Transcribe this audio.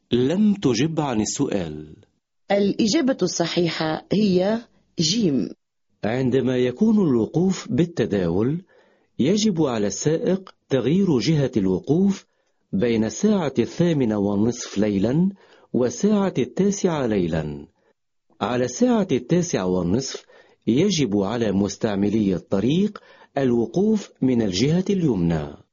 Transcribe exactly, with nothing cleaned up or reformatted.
لم تجب عن السؤال. الإجابة الصحيحة هي جيم. عندما يكون الوقوف بالتداول يجب على السائق تغيير جهة الوقوف بين الساعة الثامنة والنصف ليلا والساعة التاسعة ليلا. على الساعة التاسعة والنصف يجب على مستعملي الطريق الوقوف من الجهة اليمنى.